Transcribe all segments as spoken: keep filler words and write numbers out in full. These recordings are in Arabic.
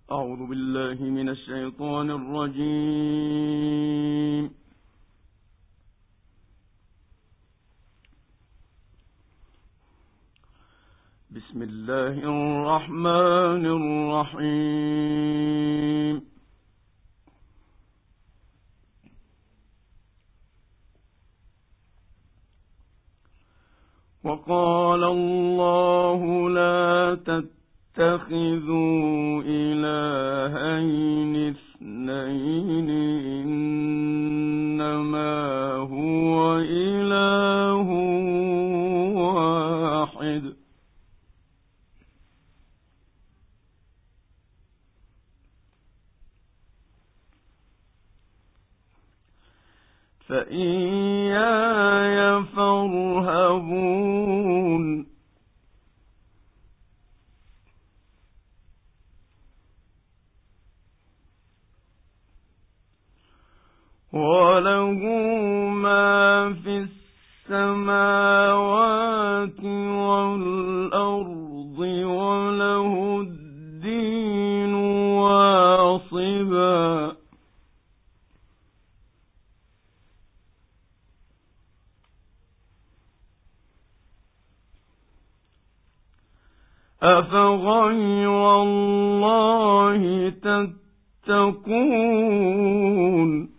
أعوذ بالله من الشيطان الرجيم. بسم الله الرحمن الرحيم. وقال الله لا تتخذوا إلهين اثنين إنما هو إله واحد فإياي فارهبون وله ما في السماوات والأرض وله الدين واصبا أفغير الله تتقون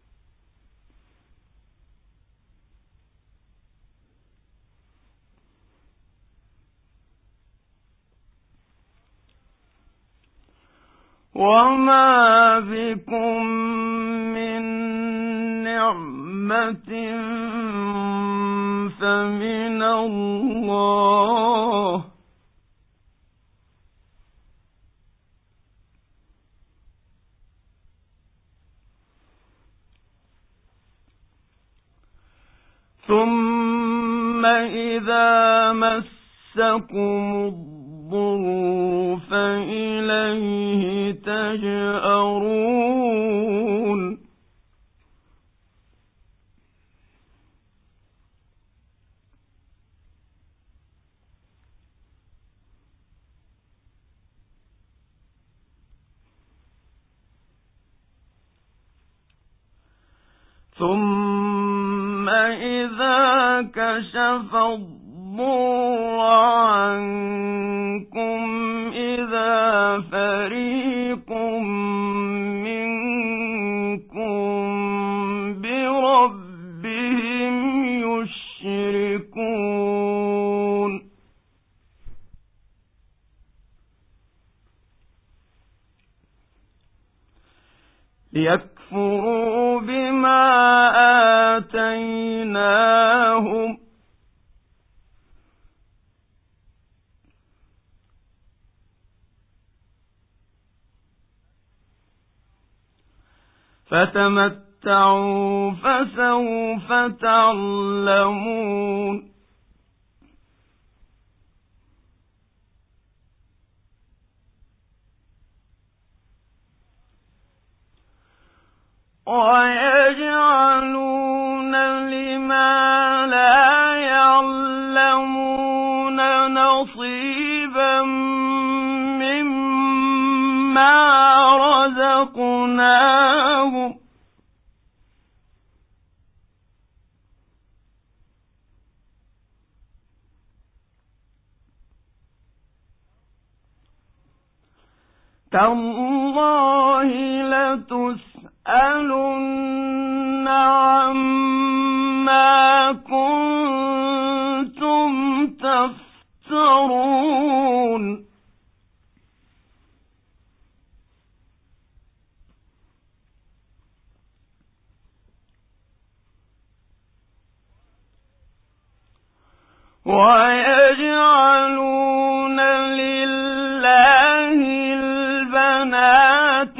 وما بكم من نعمة فمن الله ثم إذا مسكم الضر فإليه تجأرون ثم إذا كشف الضر عنكم إذا فريق منكم بربهم يشركون ليكفروا بما آتيناهم فتمتعوا فسوف تعلمون ويجعلون لما لا يعلمون نصيبا مما رزقناهم تالله لتسألن عما كنتم تفترون ويجعلون لله البنات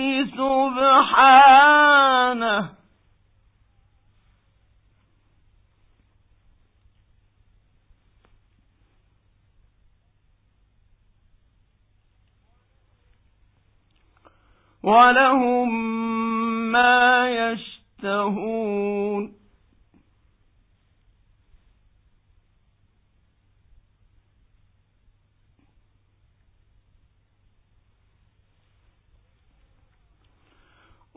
سبحانه ولهم ما يشتهون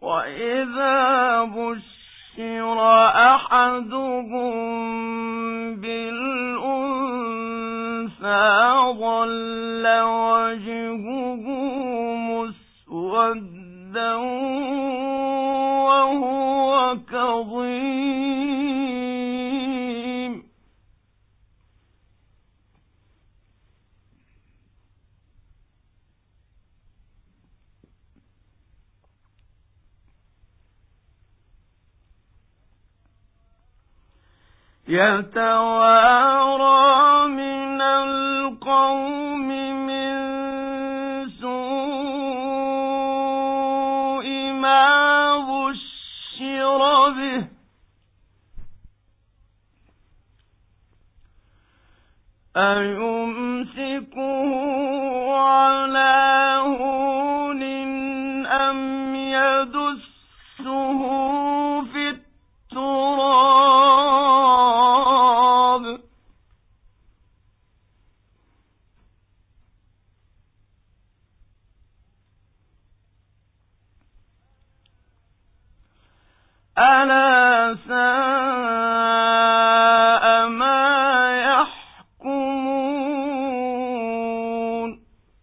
وإذا بشر أحدهم بالأنثى ظل وجهه مسودا وهو كظيم يتوارى من القوم من سوء ما بشر به أيمسكه على هون أم يدسه في التراب ألا ساء ما يحكمون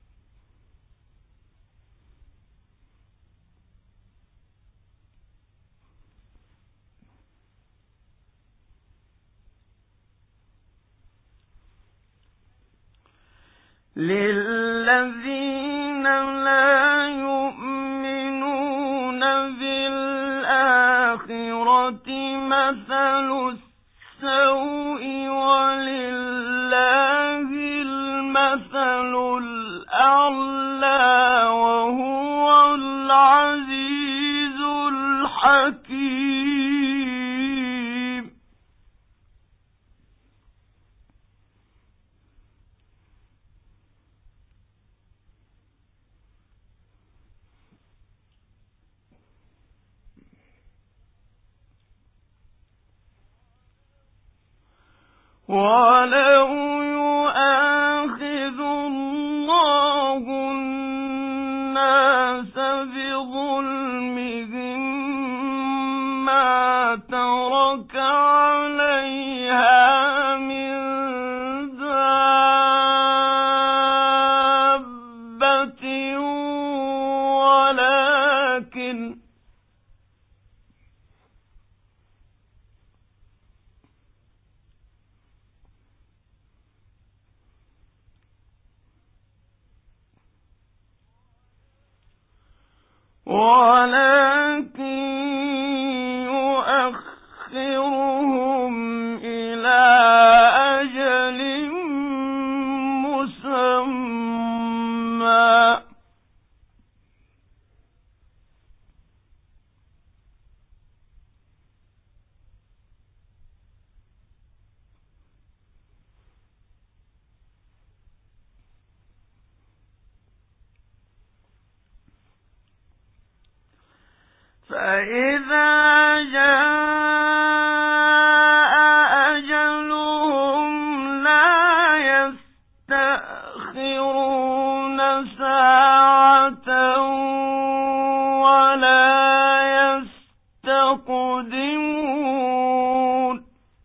للذين لا يؤمنون بالآخرة مثل السوء ولله المثل الأعلى وهو العزيز الحكيم ولو يؤاخذ الله الناس بظلمهم ما ترك عليها من دابة ولكن ولكن يؤخرهم إلى أجل مسمى فإذا جاء أجلهم لا يستأخرون ساعة ولا يستقدمون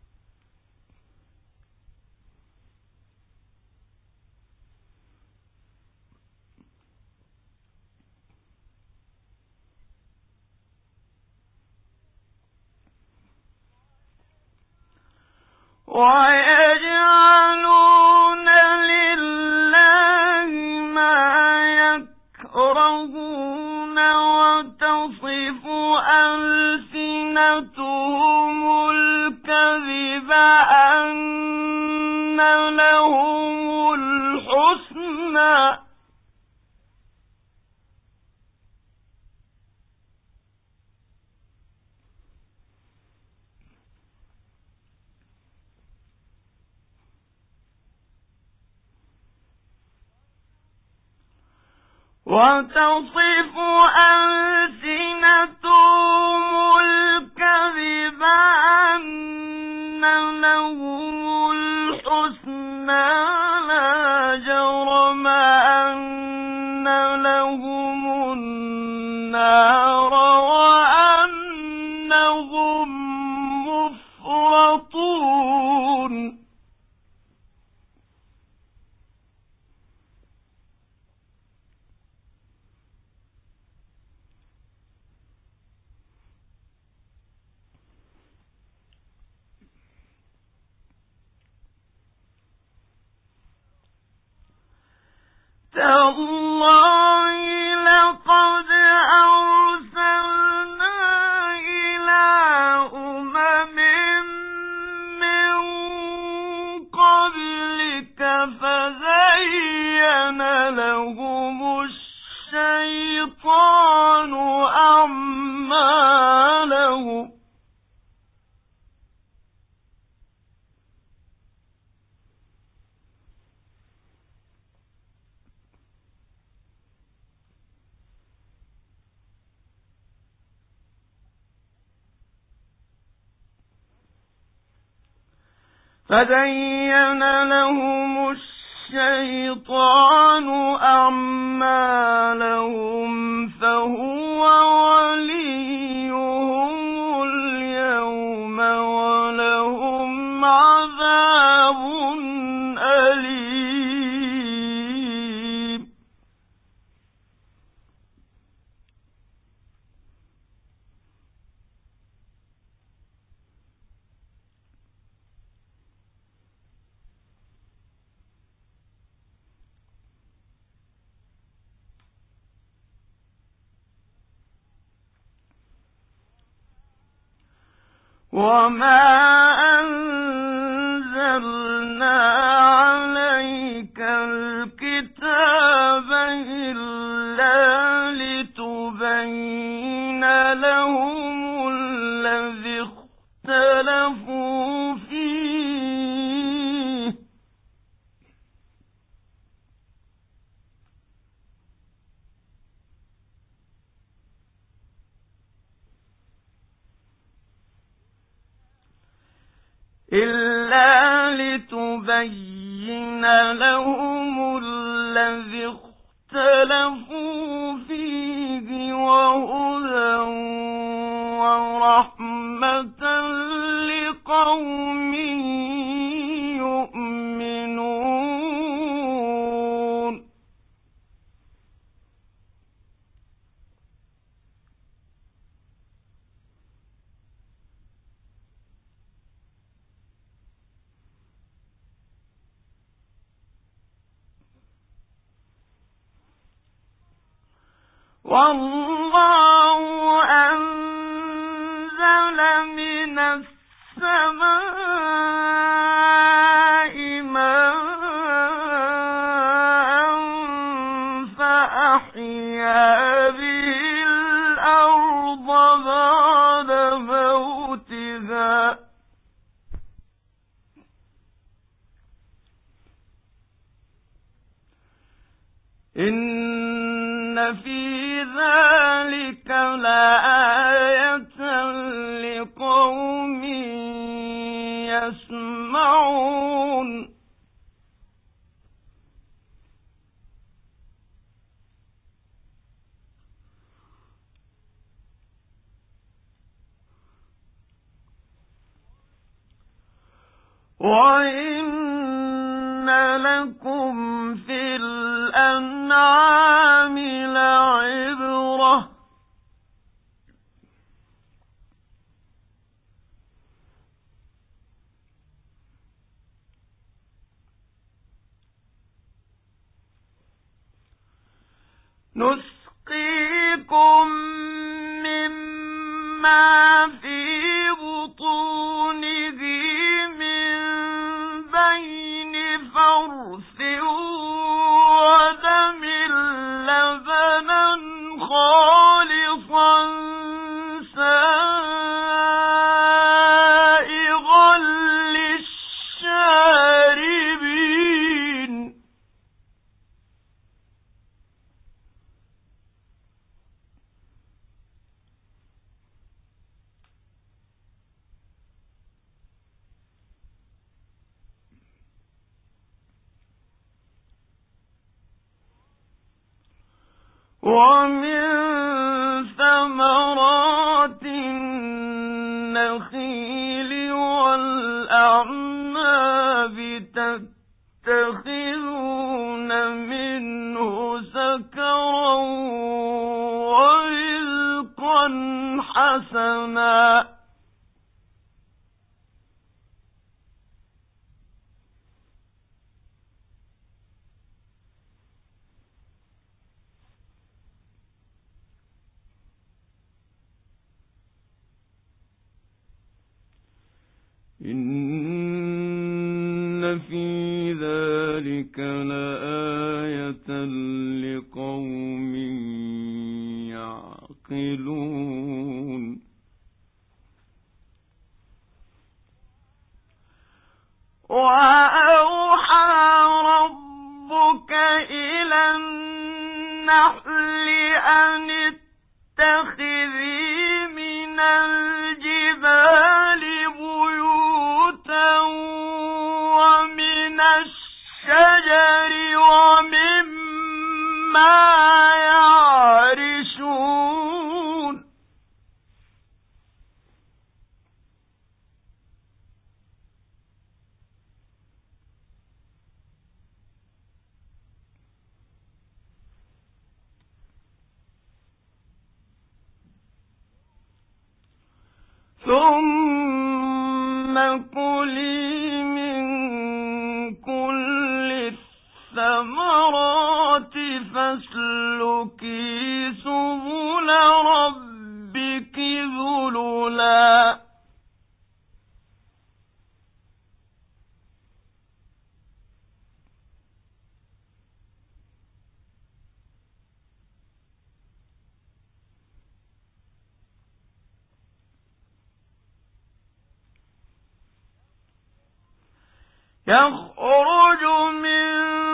ويجعلون لله ما يكرهون وتصف ألسنتهم الكذب أن لهم الحسنى وتصف ألسنتهم الكذب أن لهم الحسنى لا جرم أن لهم النار لهم الشيطان أعمالهم فزين لهم الشيطان أعمالهم فهو وليهم اليوم ولهم عذاب أليم وما أنزلنا عليك الكتاب إلا لتبين لهم الذي اختلفوا فيه إلا لتبين لهم الذي اختلفوا فيه وهدى ورحمة لقوم يؤمنون والله أنزل من السماء ماء فأحيا به الأرض بعد موتها إن في ذلك لآية لقوم يسمعون وإن لكم في الأنعام لعبرة نسقيكم مما في بطونه من بين فرث ودم لبنا خالصا سائغا للشاربين ومن ثمرات النخيل والأعناب تتخذون منه سكرا ورزقا حسنا إن في ذلك لآية النحل أن اتخذي من الجبال بيوتا ومن الشجر ومما يعرشون ثم كلي من كل الثمرات فاسلكي سبل ربك ذللا يخرج من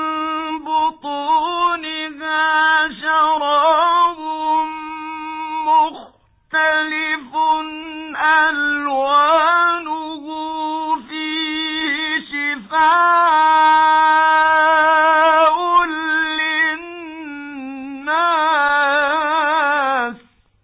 بطونها شراب مختلف ألوانه فيه شفاء للناس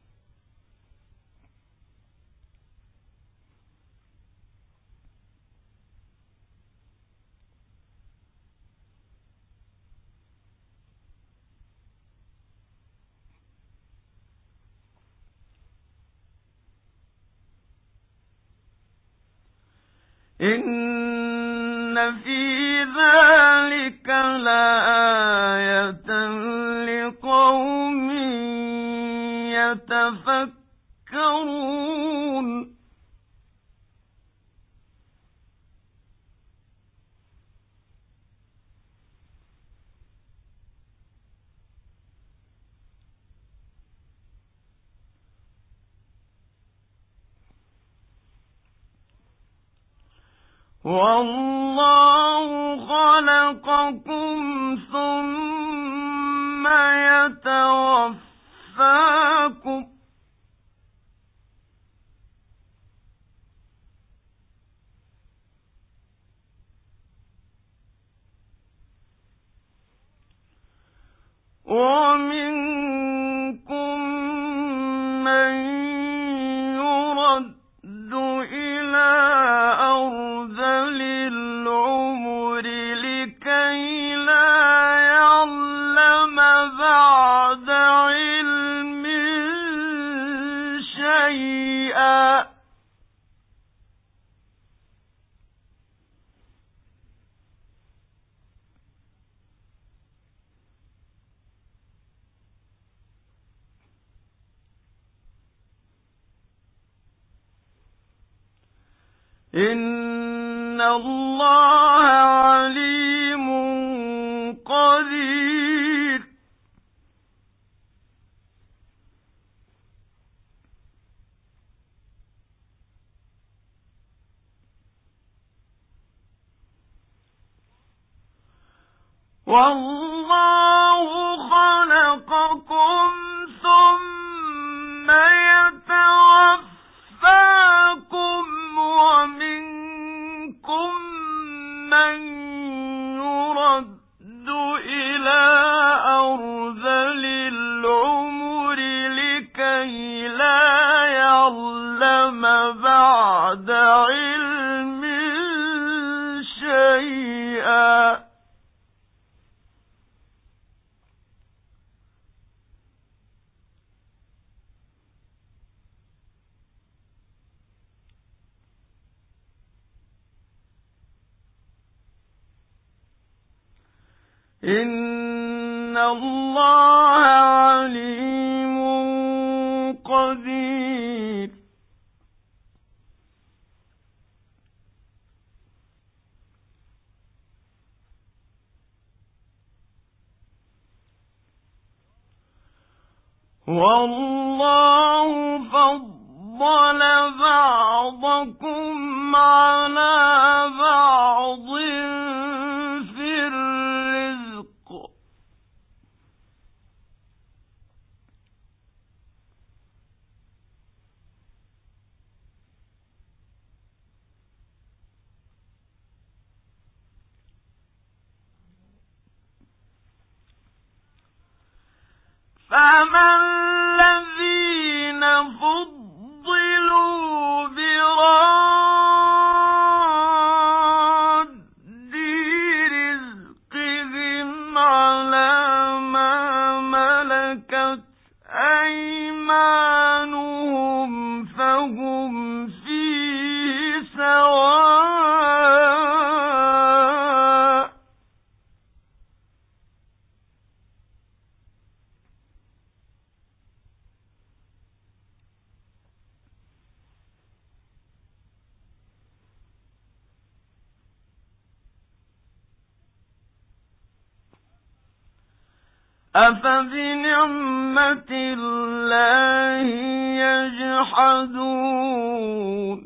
إن في ذلك لآية لقوم يتفكرون والله خلقكم ثم يتوفاكم ومنكم من يرد إلى أرذل العمر لكي لا يعلم بعد علم شيئا إن الله عليم قدير والله خلقكم ثم يتوفاكم ومنكم من يرد إلى أرذل العمر لكي لا يعلم بعد علم شيئا إن الله عليم قدير والله فضل بعضكم على بعض في الرزق أيمانهم فهم فيه سواء أفبنعمة الله يجحدون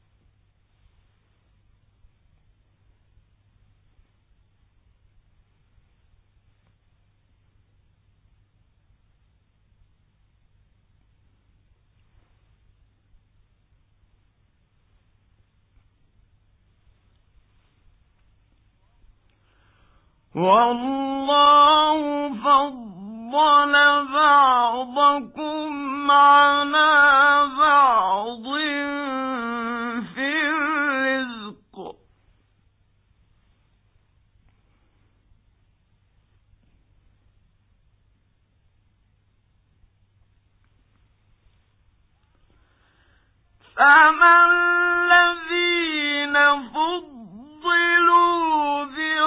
والله فضل بعضكم على بعض في الرزق فما الذين فضلوا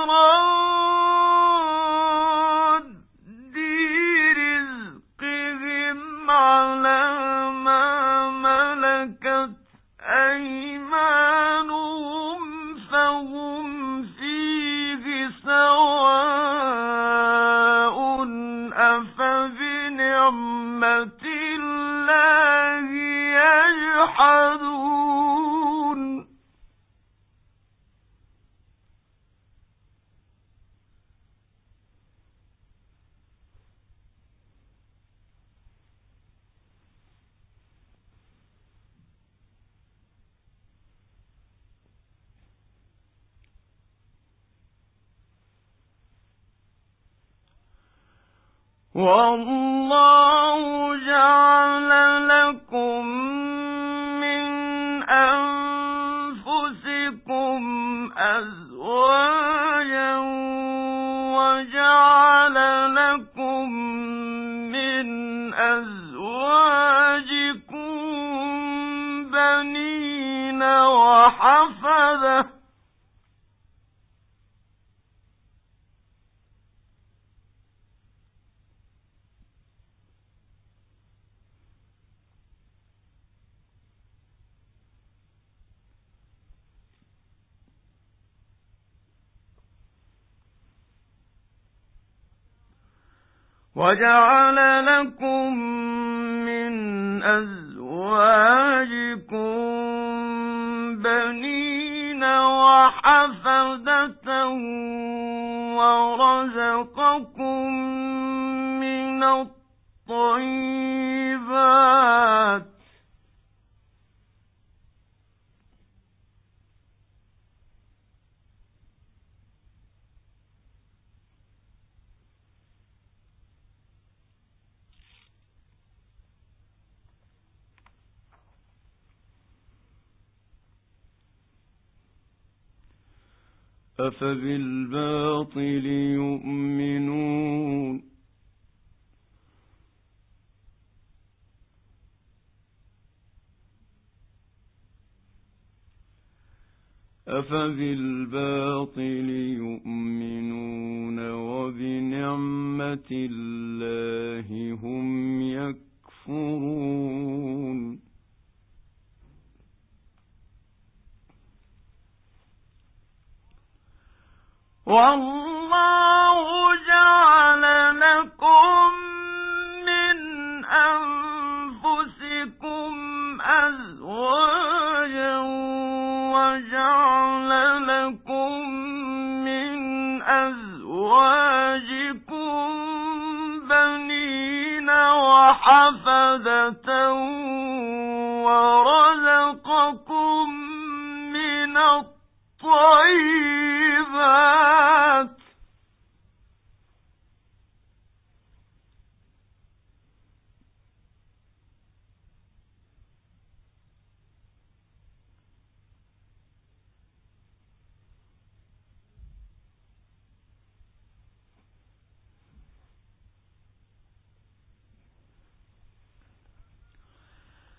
براد رزقهم على ما ملكت أيمانهم فهم فيه سواء أفبنعمة الله يجحدون والله جعل لكم من أنفسكم أزواجا وجعل لكم من أزواجكم بنين وحفدة وجعل لكم من أزواجكم بنين وحفدة ورزقكم من الطيبات أفبالباطل يؤمنون أفبالباطل يؤمنون وبنعمة الله هم يكفرون والله جعل لكم من أنفسكم أزواجا وجعل لكم من أزواجكم بنين وحفدة ورزقكم من الطيبات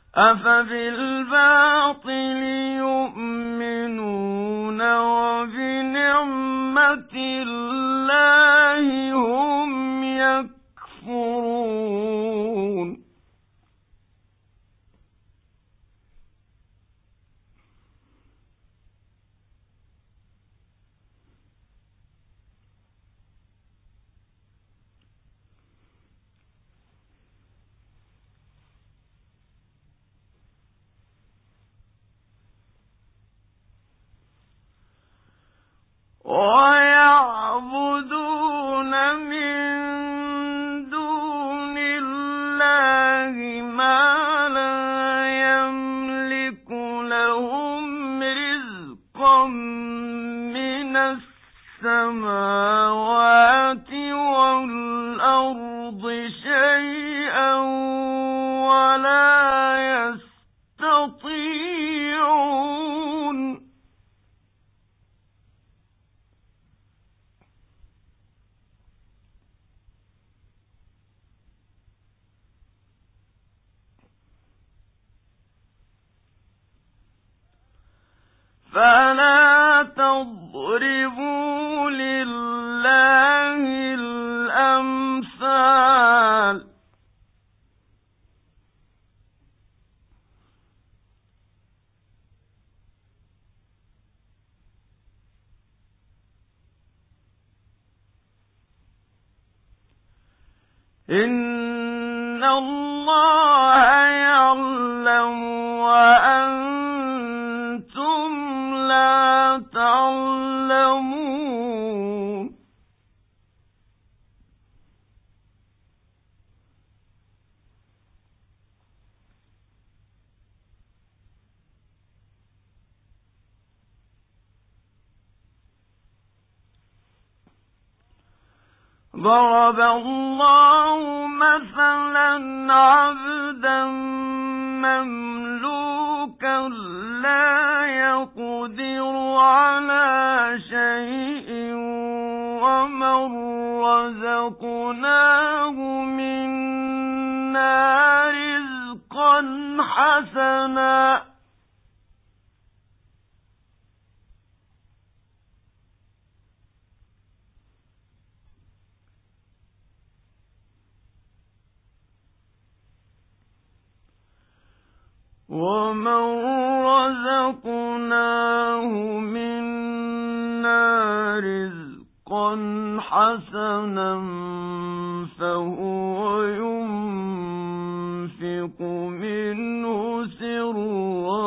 أفبالباطل يؤمنون وبنعمة الله هم يكفرون ويعبدون من دون الله ما لا يملك لهم رزقا من السماوات والأرض شيئا ولا يستطيعون فلا تضربوا لله الأمثال إن الله يعلم وأنتم لا تعلمون ضرب الله مثلا عبدا مملوكا لا يقدر على شيء ومن رزقناه منا رزقا حسنا ومن رزقناه منا رزقا حسنا فهو ينفق منه سرا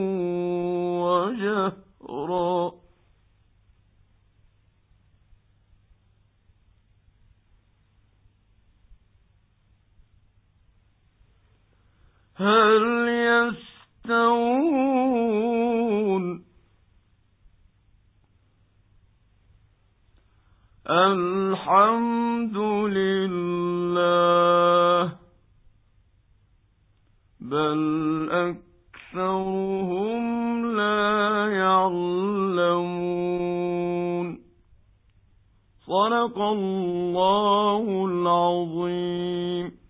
وجهرا هل يستوون الحمد لله بل أكثرهم لا يعلمون صدق الله العظيم.